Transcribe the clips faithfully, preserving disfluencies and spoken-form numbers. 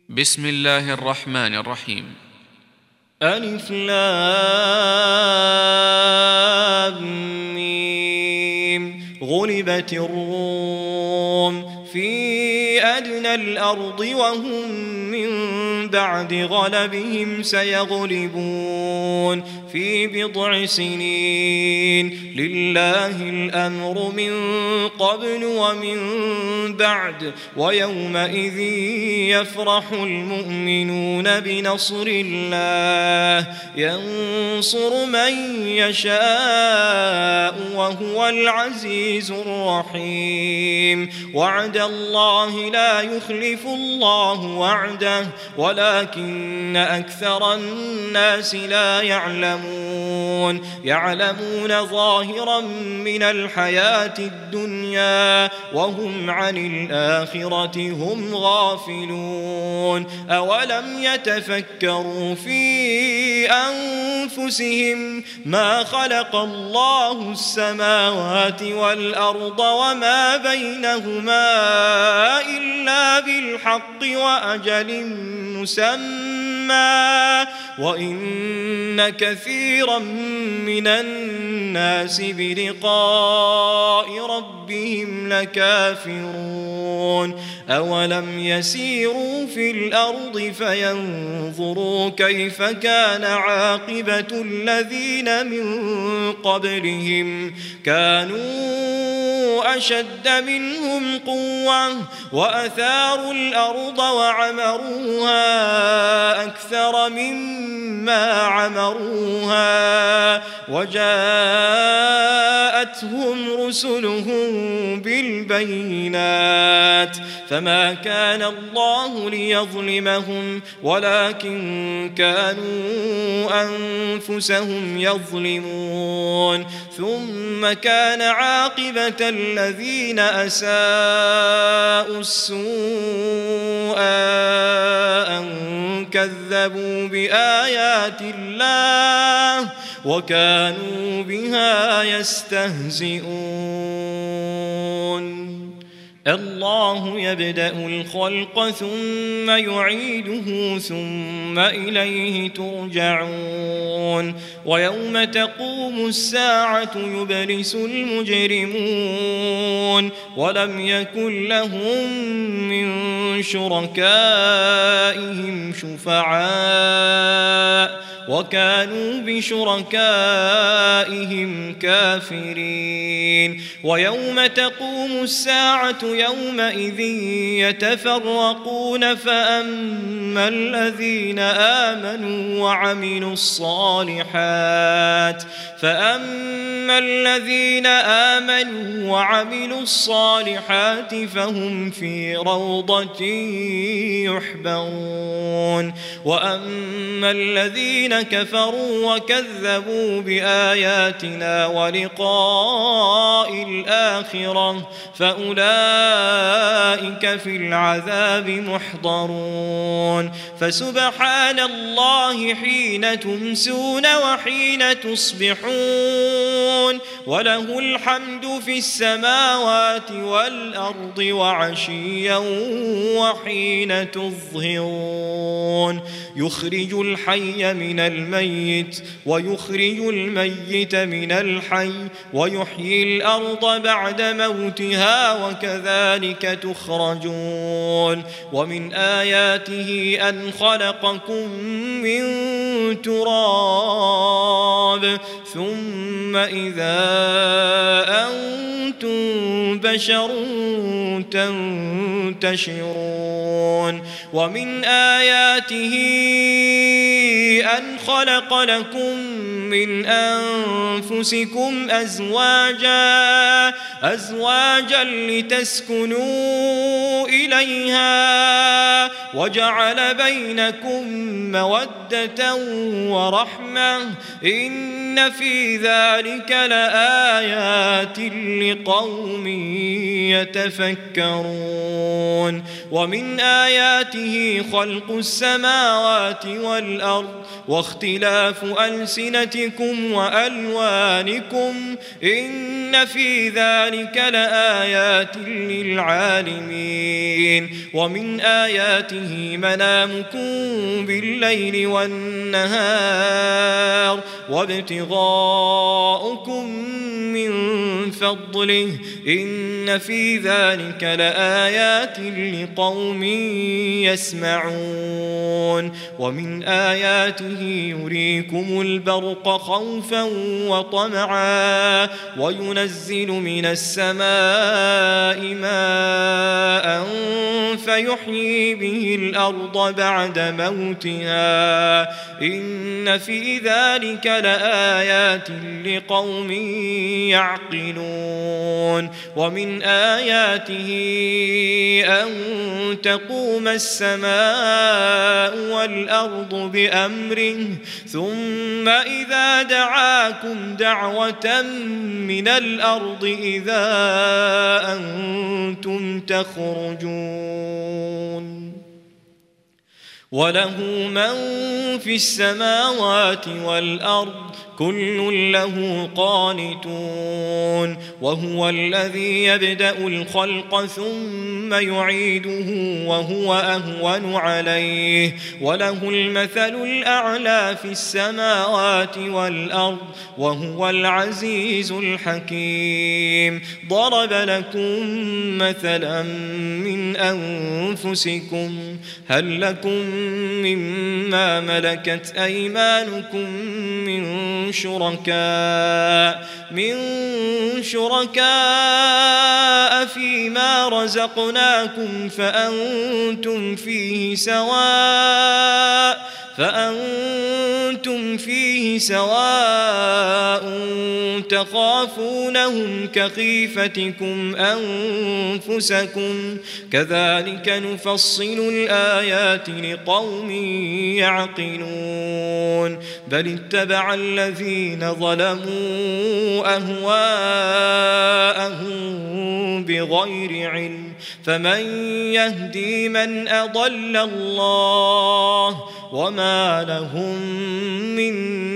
بسم الله الرحمن الرحيم. ألف لام ميم. غلبت الروم في أدنى الأرض وهم من بعد غلبهم سيغلبون في بضع سنين. لله الأمر من قبل ومن بعد ويومئذ يفرح المؤمنون بنصر الله ينصر من يشاء وهو العزيز الرحيم. وعد الله لا يخلف الله وعده ولكن أكثر الناس لا يعلمون. يعلمون ظاهرا من الحياة الدنيا وهم عن الآخرة هم غافلون. أولم يتفكروا في أنفسهم ما خلق الله السماوات والأرض وما بينهما إلا بالحق وأجل مسمى وإن كثيرا من الناس بلقاء ربهم لكافرون. أولم يسيروا في الأرض فينظروا كيف كان عاقبة الذين من قبلهم كانوا أشد منهم قوة وأثاروا الأرض وعمروها أكثر مما عمروها وجاءتهم رسلهم بالبينات فما كان الله ليظلمهم ولكن كانوا أنفسهم يظلمون. ثم كان عاقبة الذين أساءوا السوء أن كذبوا بآيات الله وكانوا بها يستهزئون. الله يبدأ الخلق ثم يعيده ثم إليه ترجعون. ويوم تقوم الساعة يبلس المجرمون ولم يكن لهم من شركائهم شفعاء وكانوا بشركائهم كافرين. ويوم تقوم الساعة يومئذ يتفرقون فأما الذين آمنوا وعملوا الصالحات فأما الذين آمنوا وعملوا الصالحات فهم في روضة يحبرون. وأما الذين كفروا وكذبوا بآياتنا ولقاء الآخرة فأولئك في العذاب محضرون. فسبحان الله حين تمسون وحين تصبحون وله الحمد في السماوات والأرض وعشيا وحين تظهرون. يخرج الحي من الميت ويخرج الميت من الحي ويحيي الأرض بعد موتها وكذلك تخرجون. ومن آياته أن خلقكم من تراب ثم إذا أنتم بشر تنتشرون. ومن آياته أن خلق لكم من أنفسكم أزواجا أزواجا لتسكنوا إليها وجعل بينكم مودة ورحمة إن إن في ذلك لآيات لقوم يتفكرون ومن آياته خلق السماوات والأرض واختلاف ألسنتكم وألوانكم إن في ذلك لآيات للعالمين ومن آياته منامكم بالليل والنهار وابتغاؤكم من فضله إن في ذلك لآيات لقوم يسمعون ومن آياته يريكم البرق خوفا وطمعا وينزل من السماء ماء فيحيي به الأرض بعد موتها إن في ذلك لآيات لقوم يعقلون ومن آياته أن تقوم السماء والأرض بأمره ثم إذا دعاكم دعوة من الأرض إذا أنتم تخرجون وله من في السماوات والأرض كل له قانتون وهو الذي يبدأ الخلق ثم يعيده وهو أهون عليه وله المثل الأعلى في السماوات والأرض وهو العزيز الحكيم ضرب لكم مثلا من أنفسكم هل لكم مما ملكت أيمانكم من شركاء من شركاء فيما رزقناكم فأنتم فيه سواء فأنتم فيه سواء تخافونهم كخيفتكم أنفسكم كذلك نفصل الآيات لقوم يعقلون بل اتبع الذين ظلموا أهواءهم بغير علم فمن يهدي من أضل الله وما لهم من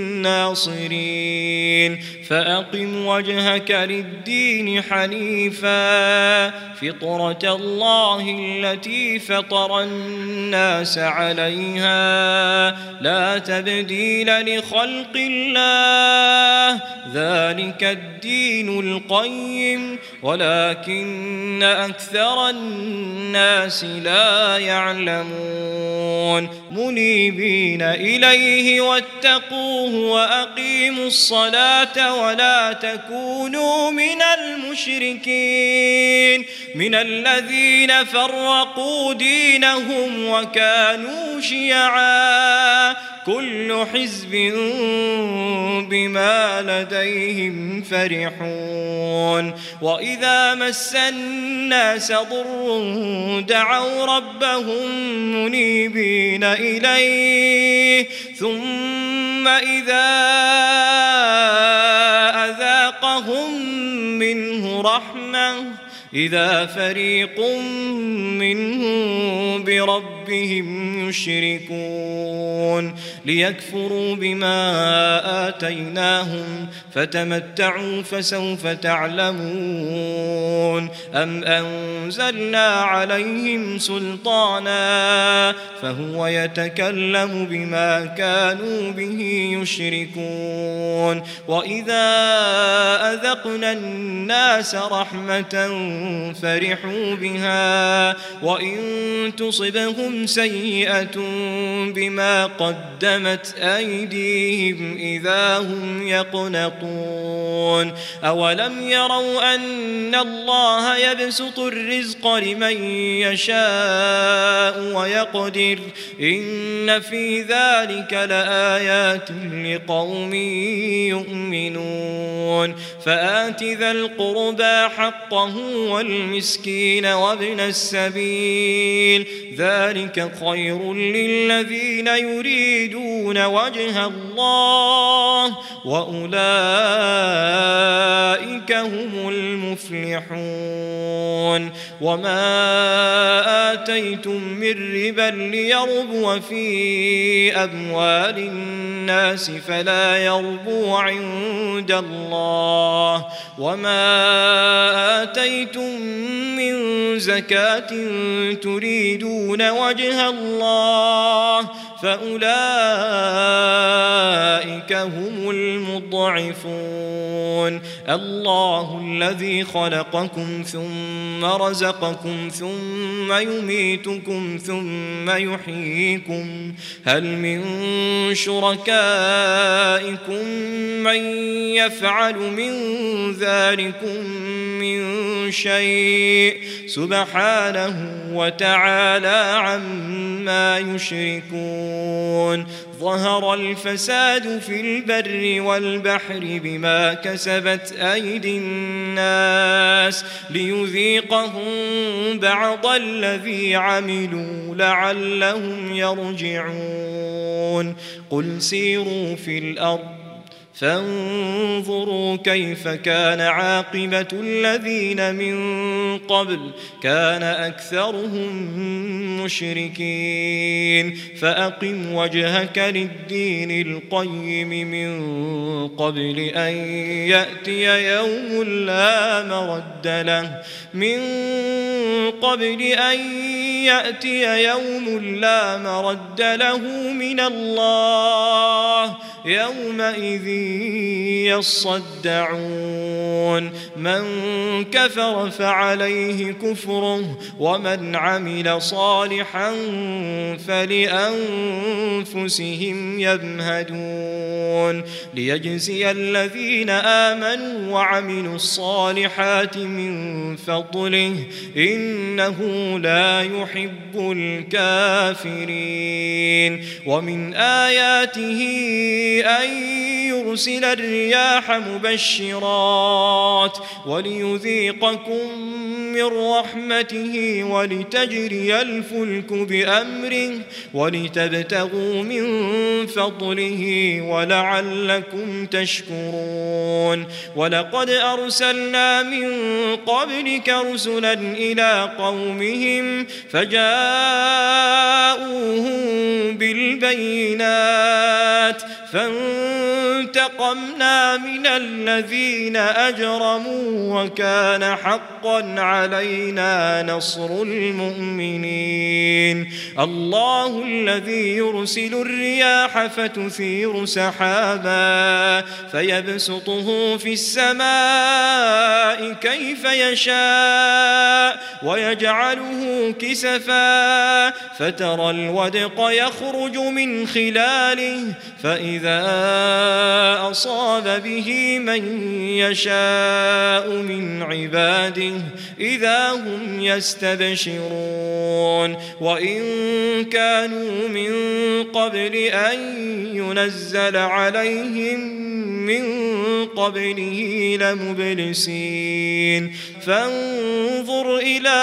ناصرين فأقم وجهك للدين حنيفا فطرة الله التي فطر الناس عليها لا تبديل لخلق الله ذلك الدين القيم ولكن أكثر الناس لا يعلمون منيبين إليه واتقوه وأقيموا الصلاة ولا تكونوا من المشركين من الذين فرقوا دينهم وكانوا شيعا كل حزب بما لديهم فرحون وإذا مس الناس ضر دعوا ربهم منيبين إليه ثم إذا أذاقهم منه رحمة إذا فريق منهم بربهم يشركون ليكفروا بما آتيناهم فتمتعوا فسوف تعلمون أم أنزلنا عليهم سلطانا فهو يتكلم بما كانوا به يشركون وإذا أذقنا الناس رحمة فرحوا بها وإن تصبهم سيئة بما قدمت أيديهم إذا هم يقنطون أولم يروا أن الله يبسط الرزق لمن يشاء ويقدر إن في ذلك لآيات لقوم يؤمنون فآت ذا القربى حقه والمسكين وابن السبيل ذلك خير للذين يريدون وجه الله وأولئك هم المفلحون. وما آتيتم من ربا ليربو في أموال الناس فلا يربو عند الله، وما آتيتم من زكاة تريدون وجه الله فأولئك هم المضعفون. الله الذي خلقكم ثم رزقكم ثم يميتكم ثم يحييكم، هل من شركائكم من يفعل من ذلكم من شيء؟ سبحانه وتعالى عما يشركون. ظهر الفساد في البر والبحر بما كسبت أيدي الناس ليذيقهم بعض الذي عملوا لعلهم يرجعون. قل سيروا في الأرض فانظروا كيف كان عاقبة الذين من قبل، كان أكثرهم مشركين. فأقم وجهك للدين القيم من قبل أن يأتي يوم لا مرد له من قبل أن يأتي يوم لا مرد له من الله، يومئذ يصدعون. من كفر فعليه كفره ومن عمل صالحا فلأنفسهم يمهدون. ليجزي الذين آمنوا وعملوا الصالحات من فضله إنه لا يحب الكافرين. ومن آياته أن يرسل الرياح مبشرات وليذيقكم من رحمته ولتجري الفلك بأمره ولتبتغوا من فضله ولعلكم تشكرون. ولقد أرسلنا من قبلك رسلا إلى قومهم فجاءوهم بالبينات فانتقمنا من الذين أجرموا وكان حقا علينا نصر المؤمنين. الله الذي يرسل الرياح فتثير سحابا فيبسطه في السماء كيف يشاء ويجعله كسفا فترى الودق يخرج من خلاله فإذا أصاب به من يشاء من عباده إذا هم يستبشرون. وإن كانوا من قبل أن ينزل عليهم من قبله لمبلسين. فانظر إلى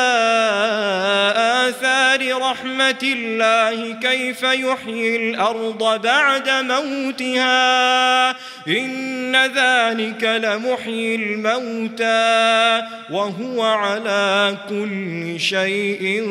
آثار رحمة الله كيف يحيي الأرض بعد موتها إن ذلك لمحيي الموتى وهو على كل شيء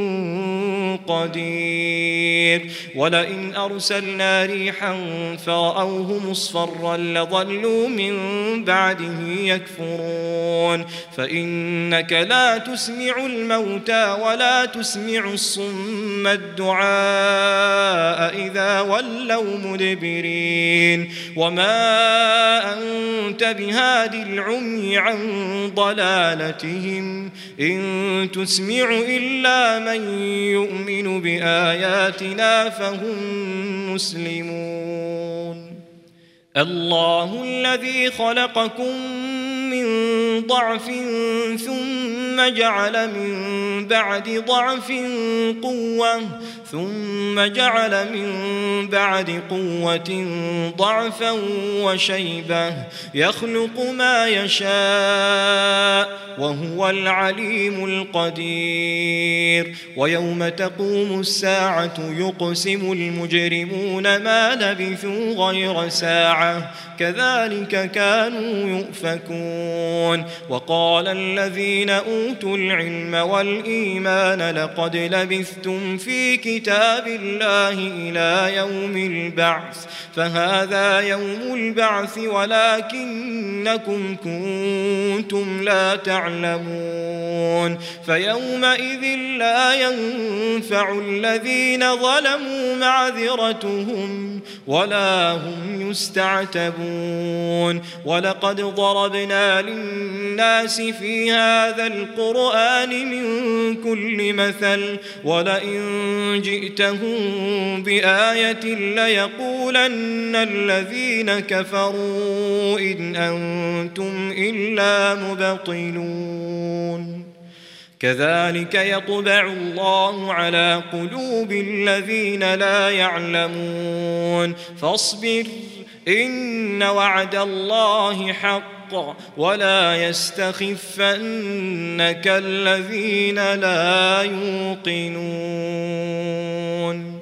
قدير. ولئن أرسلنا ريحا فرأوه مصفرا لظلوا من بعده يكفرون. فإنك لا تسمع الموتى ولا تسمع الصم الدعاء إذا ولوا مدبرين. وما أنت بهاد العمي عن ضلالتهم إن تسمع إلا من يؤمن بآياتنا فهم مسلمون. الله الذي خلقكم من ضعف ثم ثم جعل من بعد ضعف قوة ثم جعل من بعد قوة ضعفا وشيبة يخلق ما يشاء وهو العليم القدير. ويوم تقوم الساعة يقسم المجرمون ما لبثوا غير ساعة كذلك كانوا يؤفكون. وقال الذين أوتوا العلم والإيمان لقد لبثتم في كتاب الله إلى يوم البعث فهذا يوم البعث ولكنكم كنتم لا تعلمون. فيومئذ لا ينفع الذين ظلموا معذرتهم ولا هم يستعتبون. ولقد ضربنا للناس في هذا القرآن من كل مثل ولئن جئتهم بآية ليقولن الذين كفروا إن أنتم إلا مبطلون. كذلك يطبع الله على قلوب الذين لا يعلمون. فاصبر إن وعد الله حق ولا يستخفنك الذين لا يوقنون.